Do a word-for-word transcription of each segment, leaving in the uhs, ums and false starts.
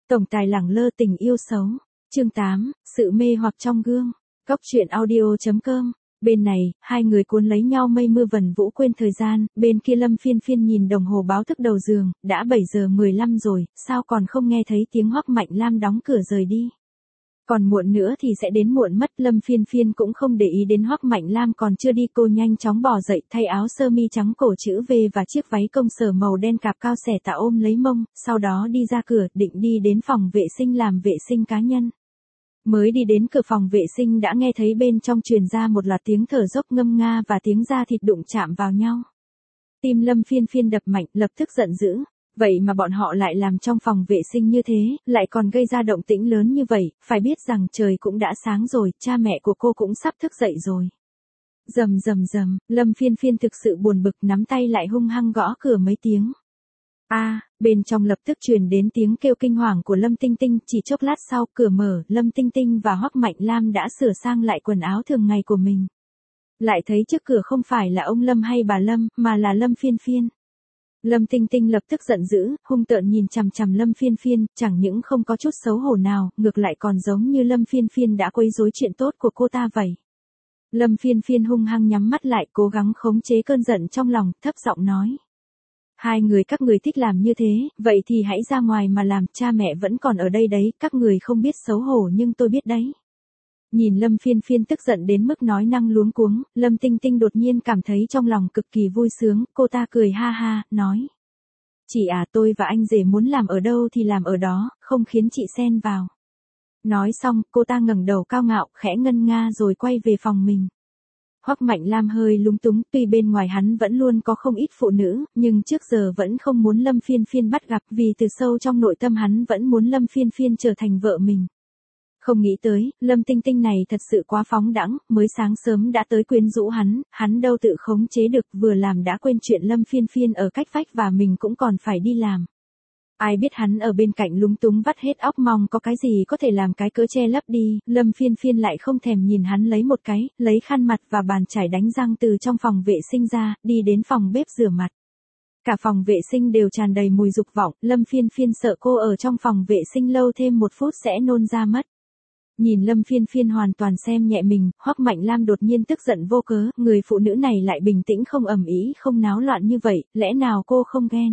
Tổng tài lẳng lơ tình yêu xấu. Chương tám, sự mê hoặc trong gương. Cóc truyện audio chấm com. Bên này, hai người cuốn lấy nhau mây mưa vần vũ quên thời gian, bên kia Lâm Phiên Phiên nhìn đồng hồ báo thức đầu giường, đã bảy giờ mười lăm rồi, sao còn không nghe thấy tiếng Hoắc Mạnh Lam đóng cửa rời đi. Còn muộn nữa thì sẽ đến muộn mất. Lâm Phiên Phiên cũng không để ý đến Hoắc Mạnh Lam còn chưa đi, cô nhanh chóng bò dậy, thay áo sơ mi trắng cổ chữ V và chiếc váy công sở màu đen cạp cao xẻ tạ ôm lấy mông, sau đó đi ra cửa, định đi đến phòng vệ sinh làm vệ sinh cá nhân. Mới đi đến cửa phòng vệ sinh đã nghe thấy bên trong truyền ra một loạt tiếng thở dốc ngâm nga và tiếng da thịt đụng chạm vào nhau. Tim Lâm Phiên Phiên đập mạnh, lập tức giận dữ. Vậy mà bọn họ lại làm trong phòng vệ sinh như thế, lại còn gây ra động tĩnh lớn như vậy, phải biết rằng trời cũng đã sáng rồi, cha mẹ của cô cũng sắp thức dậy rồi. Rầm rầm rầm, Lâm Phiên Phiên thực sự buồn bực, nắm tay lại hung hăng gõ cửa mấy tiếng. A, à, bên trong lập tức truyền đến tiếng kêu kinh hoàng của Lâm Tinh Tinh, chỉ chốc lát sau, cửa mở, Lâm Tinh Tinh và Hoắc Mạnh Lam đã sửa sang lại quần áo thường ngày của mình. Lại thấy trước cửa không phải là ông Lâm hay bà Lâm, mà là Lâm Phiên Phiên. Lâm Tinh Tinh lập tức giận dữ, hung tợn nhìn chằm chằm Lâm Phiên Phiên, chẳng những không có chút xấu hổ nào, ngược lại còn giống như Lâm Phiên Phiên đã quấy rối chuyện tốt của cô ta vậy. Lâm Phiên Phiên hung hăng nhắm mắt lại, cố gắng khống chế cơn giận trong lòng, thấp giọng nói. Hai người các người thích làm như thế, vậy thì hãy ra ngoài mà làm, cha mẹ vẫn còn ở đây đấy, các người không biết xấu hổ nhưng tôi biết đấy. Nhìn Lâm Phiên Phiên tức giận đến mức nói năng luống cuống, Lâm Tinh Tinh đột nhiên cảm thấy trong lòng cực kỳ vui sướng, cô ta cười ha ha, nói. Chị à, tôi và anh rể muốn làm ở đâu thì làm ở đó, không khiến chị xen vào. Nói xong, cô ta ngẩng đầu cao ngạo, khẽ ngân nga rồi quay về phòng mình. Hoắc Mạnh Lam hơi lúng túng, tuy bên ngoài hắn vẫn luôn có không ít phụ nữ, nhưng trước giờ vẫn không muốn Lâm Phiên Phiên bắt gặp, vì từ sâu trong nội tâm hắn vẫn muốn Lâm Phiên Phiên trở thành vợ mình. Không nghĩ tới, Lâm Tinh Tinh này thật sự quá phóng đãng, mới sáng sớm đã tới quyến rũ hắn, hắn đâu tự khống chế được, vừa làm đã quên chuyện Lâm Phiên Phiên ở cách vách và mình cũng còn phải đi làm. Ai biết hắn ở bên cạnh lúng túng vắt hết óc mong có cái gì có thể làm cái cớ che lấp đi, Lâm Phiên Phiên lại không thèm nhìn hắn lấy một cái, lấy khăn mặt và bàn chải đánh răng từ trong phòng vệ sinh ra, đi đến phòng bếp rửa mặt. Cả phòng vệ sinh đều tràn đầy mùi dục vọng, Lâm Phiên Phiên sợ cô ở trong phòng vệ sinh lâu thêm một phút sẽ nôn ra mất. Nhìn Lâm Phiên Phiên hoàn toàn xem nhẹ mình, Hoắc Mạnh Lam đột nhiên tức giận vô cớ, người phụ nữ này lại bình tĩnh không ầm ĩ không náo loạn như vậy, lẽ nào cô không ghen?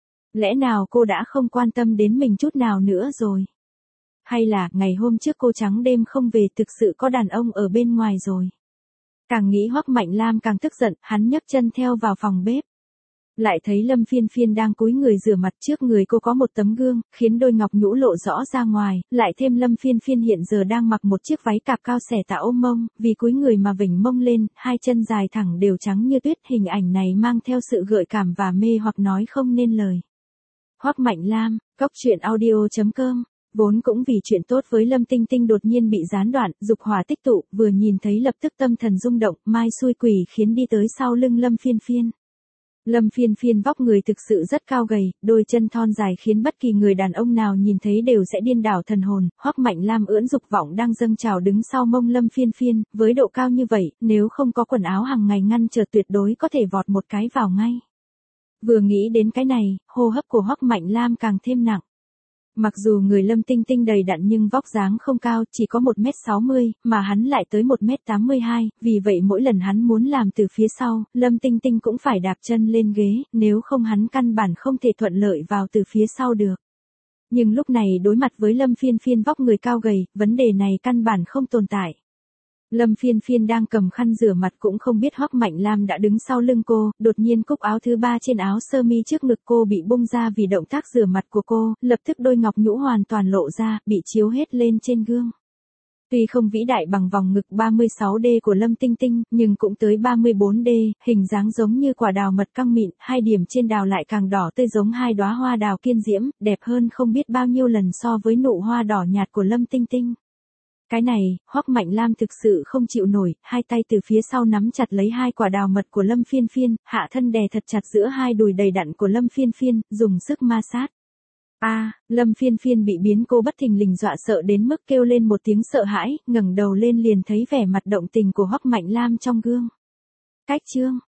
Lẽ nào cô đã không quan tâm đến mình chút nào nữa rồi? Hay là, ngày hôm trước cô trắng đêm không về thực sự có đàn ông ở bên ngoài rồi? Càng nghĩ Hoắc Mạnh Lam càng tức giận, hắn nhấc chân theo vào phòng bếp. Lại thấy Lâm Phiên Phiên đang cúi người rửa mặt, trước người cô có một tấm gương, khiến đôi ngọc nhũ lộ rõ ra ngoài, lại thêm Lâm Phiên Phiên hiện giờ đang mặc một chiếc váy cạp cao xẻ tạ ôm mông, vì cúi người mà vểnh mông lên, hai chân dài thẳng đều trắng như tuyết, hình ảnh này mang theo sự gợi cảm và mê hoặc nói không nên lời. Hoắc Mạnh Lam, cóc truyện audio chấm com. Vốn cũng vì chuyện tốt với Lâm Tinh Tinh đột nhiên bị gián đoạn, dục hỏa tích tụ, vừa nhìn thấy lập tức tâm thần rung động, mai xui quỷ khiến đi tới sau lưng Lâm Phiên Phiên. Lâm Phiên Phiên vóc người thực sự rất cao gầy, đôi chân thon dài khiến bất kỳ người đàn ông nào nhìn thấy đều sẽ điên đảo thần hồn. Hoắc Mạnh Lam ưỡn dục vọng đang dâng trào đứng sau mông Lâm Phiên Phiên, với độ cao như vậy, nếu không có quần áo hàng ngày ngăn trở tuyệt đối có thể vọt một cái vào ngay. Vừa nghĩ đến cái này, hô hấp của Hoắc Mạnh Lam càng thêm nặng. Mặc dù người Lâm Tinh Tinh đầy đặn nhưng vóc dáng không cao, chỉ có một mét sáu mươi, mà hắn lại tới một mét tám mươi hai, vì vậy mỗi lần hắn muốn làm từ phía sau, Lâm Tinh Tinh cũng phải đạp chân lên ghế, nếu không hắn căn bản không thể thuận lợi vào từ phía sau được. Nhưng lúc này đối mặt với Lâm Phiên Phiên vóc người cao gầy, vấn đề này căn bản không tồn tại. Lâm Phiên Phiên đang cầm khăn rửa mặt cũng không biết Hoắc Mạnh Lam đã đứng sau lưng cô, đột nhiên cúc áo thứ ba trên áo sơ mi trước ngực cô bị bung ra vì động tác rửa mặt của cô, lập tức đôi ngọc nhũ hoàn toàn lộ ra, bị chiếu hết lên trên gương. Tuy không vĩ đại bằng vòng ngực ba mươi sáu D của Lâm Tinh Tinh, nhưng cũng tới ba mươi bốn D, hình dáng giống như quả đào mật căng mịn, hai điểm trên đào lại càng đỏ tươi giống hai đóa hoa đào kiên diễm, đẹp hơn không biết bao nhiêu lần so với nụ hoa đỏ nhạt của Lâm Tinh Tinh. Cái này, Hoắc Mạnh Lam thực sự không chịu nổi, hai tay từ phía sau nắm chặt lấy hai quả đào mật của Lâm Phiên Phiên, hạ thân đè thật chặt giữa hai đùi đầy đặn của Lâm Phiên Phiên, dùng sức ma sát. A, à, Lâm Phiên Phiên bị biến cô bất thình lình dọa sợ đến mức kêu lên một tiếng sợ hãi, ngẩng đầu lên liền thấy vẻ mặt động tình của Hoắc Mạnh Lam trong gương. Cách chương